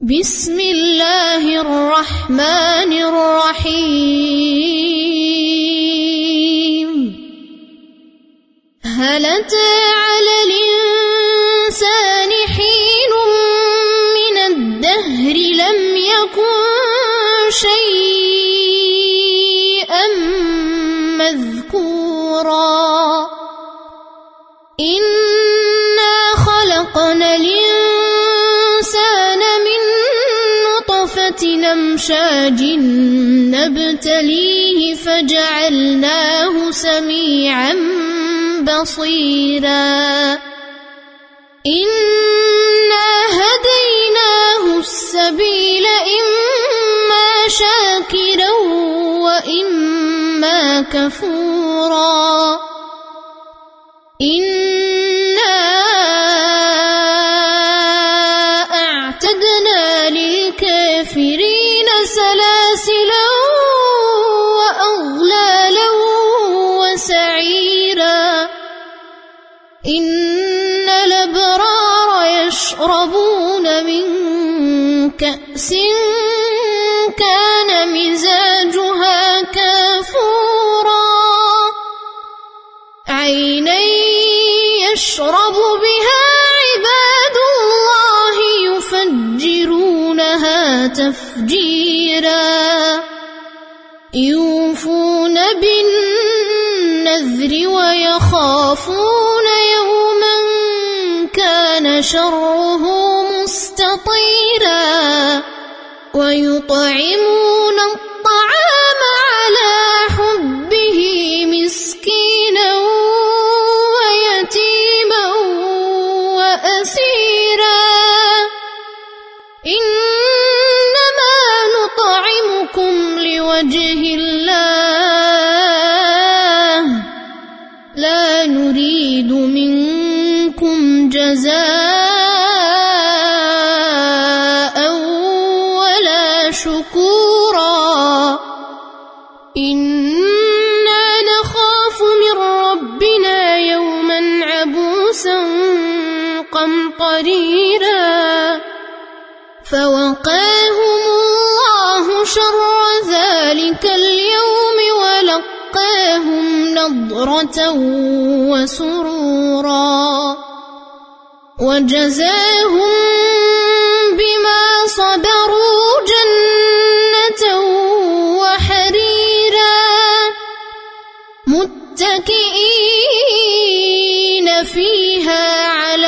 بسم الله الرحمن الرحيم هل أتى على الإنسان حين من الدهر لم يكن شيئا مذكورا إنا خلقنا الإنسان من نطفة أمشاج نبتليه فجعلناه سميعا بصيرا إنا هديناه السبيل إما شاكرا وإما كفورا إنا أعتدنا للكافرين سلاسلا وأغلالا وسعيرا إن الأبرار يشربون من كأس كان مزاجها كافورا عينا يشرب بها عباد الله يفجرونها تفجيرا يوفون بالنذر ويخافون يوما كان شره مستطيرا ويطعمون الطعام على حبه مسكينا ويتيما وأسيرا إنما نطعمكم لوجه الله لا نريد منكم جزاء ولا شكورا إنا نخاف من ربنا يوما عبوسا قمطريرا فوقاهم الله شر ذلك اليوم ولقاهم نضرة وسرورا وجزاهم بما صبروا جنة وحريرا متكئين فيها على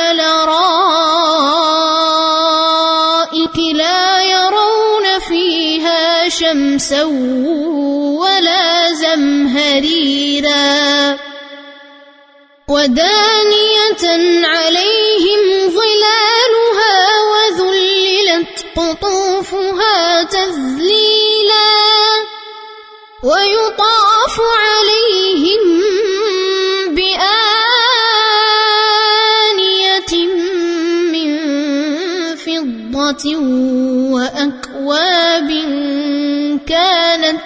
الأرائك لا يرون فيها شمسا ولا زمهريرا ودانية عليهم ظلالها وذللت قطوفها تذليلا ويطاف عليهم بآنية من فضة وأكواب كانت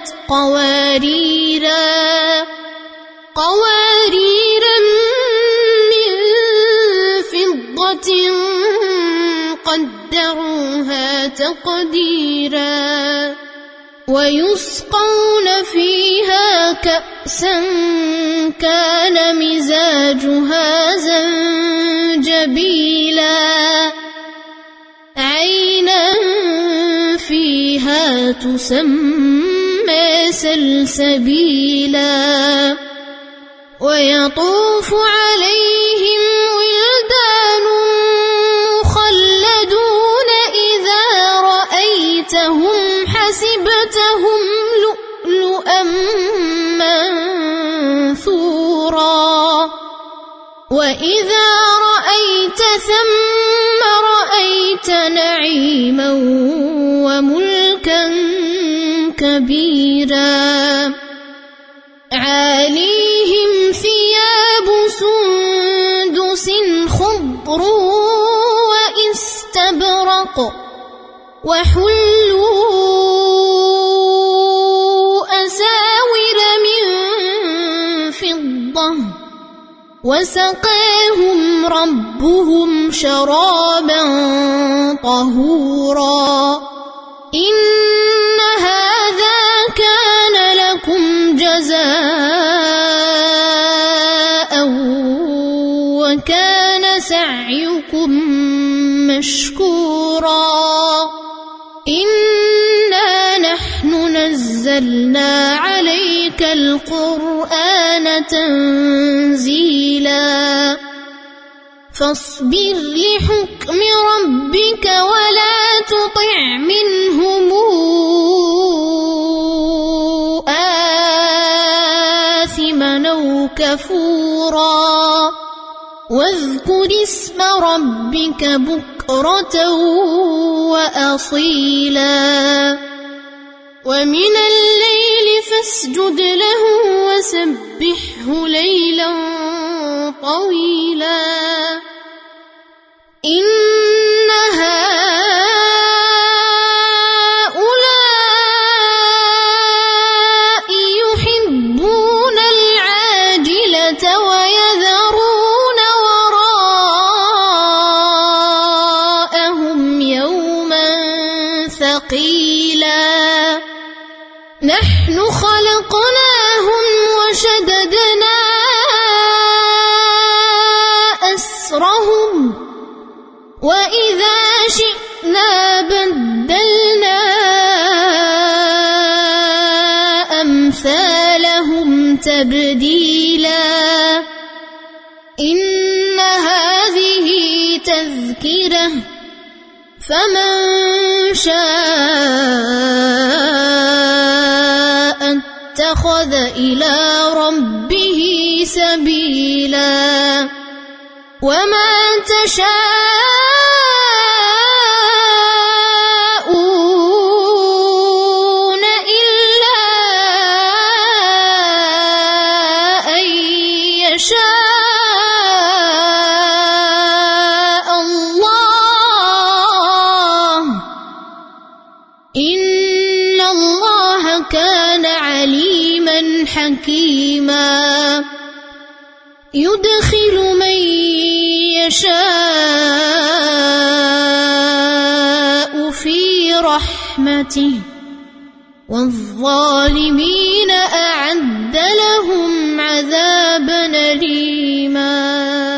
قواريرا من فضة قدروها تقديرا ويسقون فيها كأسا كان مزاجها زنجبيلا عينا فيها تسمى سلسبيلا ويطوف عليهم ولدان مخلدون إذا رأيتهم حسبتهم لؤلؤا منثورا وإذا رأيت ثم رأيت نعيما وملكا كبيرا عاليهم ثياب سندس خضر واستبرق وحلوا أساور من فضة وسقاهم ربهم شرابا طهورا إن هذا كان لكم جزاء وكان سعيكم مشكورا إنا نحن نزلنا عليك القرآن تنزيلا فاصبر لحكم ربك ولا تطع منهم آثما أو كفورا واذكر اسم ربك بكرة وأصيلا ومن الليل فاسجد له وسبحه ليلا طويلا إن هؤلاء يحبون العاجلة ويذرون وراءهم يوما ثقيلا نحن خلقناهم وشددنا أسرهم وإذا شئنا بدلنا أمثالهم تبديلا إن هذه تذكرة فمن شاء اتخذ إلى ربه سبيلا وما تشاءون إلا أن يشاء الله إن الله كان عليما حكيما يدخل من يشاء في رحمته والظالمين أعد لهم عذابا أليما